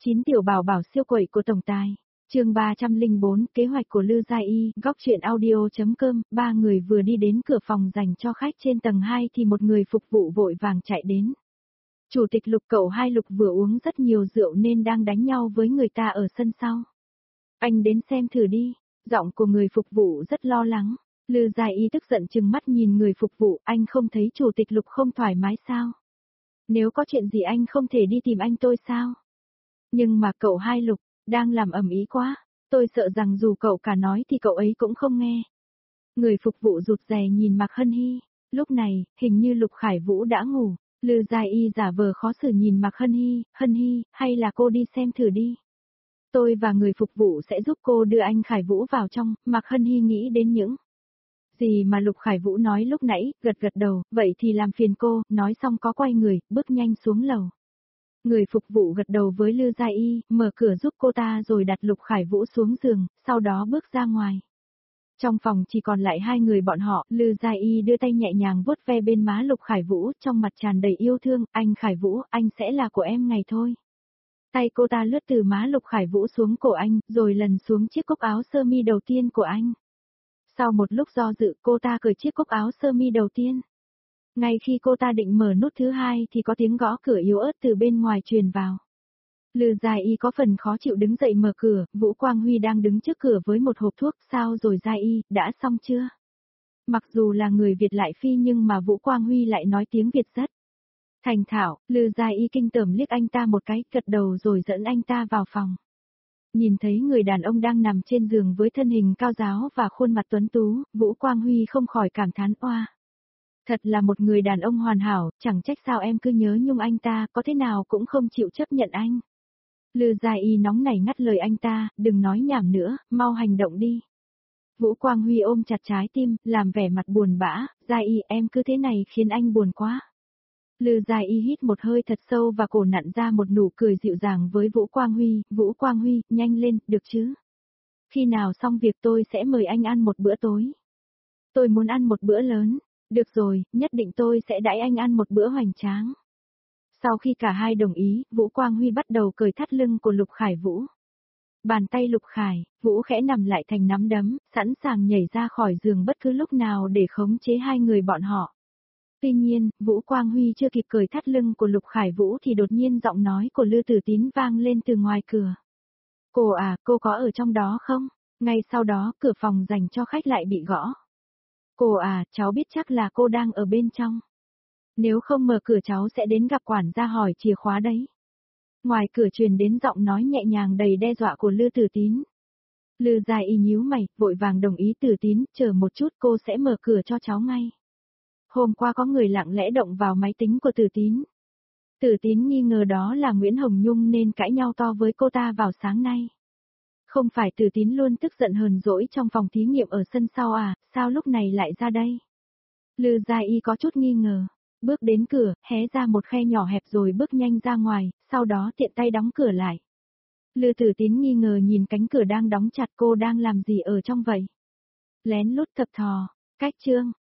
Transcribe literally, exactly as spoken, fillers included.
chín tiểu bảo bảo siêu quẩy của tổng tài. Chương ba trăm lẻ bốn, kế hoạch của Lư Gia Y, góc truyện audio.com, ba người vừa đi đến cửa phòng dành cho khách trên tầng hai thì một người phục vụ vội vàng chạy đến. Chủ tịch Lục cậu hai Lục vừa uống rất nhiều rượu nên đang đánh nhau với người ta ở sân sau. Anh đến xem thử đi, giọng của người phục vụ rất lo lắng. Lư Gia Y tức giận trừng mắt nhìn người phục vụ, anh không thấy chủ tịch Lục không thoải mái sao? Nếu có chuyện gì anh không thể đi tìm anh tôi sao? Nhưng mà cậu hai Lục, đang làm ầm ĩ quá, tôi sợ rằng dù cậu cả nói thì cậu ấy cũng không nghe. Người phục vụ rụt rè nhìn Mạc Hân Hy, lúc này, hình như Lục Khải Vũ đã ngủ, Lư Gia Y giả vờ khó xử nhìn Mạc Hân Hy, Hân Hy, hay là cô đi xem thử đi. Tôi và người phục vụ sẽ giúp cô đưa anh Khải Vũ vào trong, Mạc Hân Hy nghĩ đến những gì mà Lục Khải Vũ nói lúc nãy, gật gật đầu, vậy thì làm phiền cô, nói xong có quay người, bước nhanh xuống lầu. Người phục vụ gật đầu với Lư Gia Y, mở cửa giúp cô ta rồi đặt Lục Khải Vũ xuống giường, sau đó bước ra ngoài. Trong phòng chỉ còn lại hai người bọn họ, Lư Gia Y đưa tay nhẹ nhàng vuốt ve bên má Lục Khải Vũ, trong mặt tràn đầy yêu thương, anh Khải Vũ, anh sẽ là của em ngày thôi. Tay cô ta lướt từ má Lục Khải Vũ xuống cổ anh, rồi lần xuống chiếc cúc áo sơ mi đầu tiên của anh. Sau một lúc do dự, cô ta cởi chiếc cúc áo sơ mi đầu tiên. Ngay khi cô ta định mở nút thứ hai thì có tiếng gõ cửa yếu ớt từ bên ngoài truyền vào. Lư Gia Y có phần khó chịu đứng dậy mở cửa, Vũ Quang Huy đang đứng trước cửa với một hộp thuốc, sao rồi Gia Y, đã xong chưa? Mặc dù là người Việt lại phi nhưng mà Vũ Quang Huy lại nói tiếng Việt rất thành thạo, Lư Gia Y kinh tởm liếc anh ta một cái, gật đầu rồi dẫn anh ta vào phòng. Nhìn thấy người đàn ông đang nằm trên giường với thân hình cao ráo và khuôn mặt tuấn tú, Vũ Quang Huy không khỏi cảm thán oa. Thật là một người đàn ông hoàn hảo, chẳng trách sao em cứ nhớ nhung anh ta, có thế nào cũng không chịu chấp nhận anh. Lư Gia Y nóng nảy ngắt lời anh ta, đừng nói nhảm nữa, mau hành động đi. Vũ Quang Huy ôm chặt trái tim, làm vẻ mặt buồn bã, Gia Y em cứ thế này khiến anh buồn quá. Lư Gia Y hít một hơi thật sâu và cổ nặn ra một nụ cười dịu dàng với Vũ Quang Huy, Vũ Quang Huy, nhanh lên, được chứ? Khi nào xong việc tôi sẽ mời anh ăn một bữa tối. Tôi muốn ăn một bữa lớn. Được rồi, nhất định tôi sẽ đãi anh ăn một bữa hoành tráng. Sau khi cả hai đồng ý, Vũ Quang Huy bắt đầu cởi thắt lưng của Lục Khải Vũ. Bàn tay Lục Khải, Vũ khẽ nằm lại thành nắm đấm, sẵn sàng nhảy ra khỏi giường bất cứ lúc nào để khống chế hai người bọn họ. Tuy nhiên, Vũ Quang Huy chưa kịp cởi thắt lưng của Lục Khải Vũ thì đột nhiên giọng nói của Lư Tử Tín vang lên từ ngoài cửa. Cô à, cô có ở trong đó không? Ngay sau đó, cửa phòng dành cho khách lại bị gõ. Cô à, cháu biết chắc là cô đang ở bên trong. Nếu không mở cửa cháu sẽ đến gặp quản gia hỏi chìa khóa đấy. Ngoài cửa truyền đến giọng nói nhẹ nhàng đầy đe dọa của Lư Tử Tín. Lư Gia Y nhíu mày, vội vàng đồng ý Tử Tín, chờ một chút cô sẽ mở cửa cho cháu ngay. Hôm qua có người lặng lẽ động vào máy tính của Tử Tín. Tử Tín nghi ngờ đó là Nguyễn Hồng Nhung nên cãi nhau to với cô ta vào sáng nay. Không phải Tử Tín luôn tức giận hờn dỗi trong phòng thí nghiệm ở sân sau à, sao lúc này lại ra đây? Lư Gia Y có chút nghi ngờ, bước đến cửa, hé ra một khe nhỏ hẹp rồi bước nhanh ra ngoài, sau đó tiện tay đóng cửa lại. Lư Tử Tín nghi ngờ nhìn cánh cửa đang đóng chặt, cô đang làm gì ở trong vậy? Lén lút thập thò, cách chương.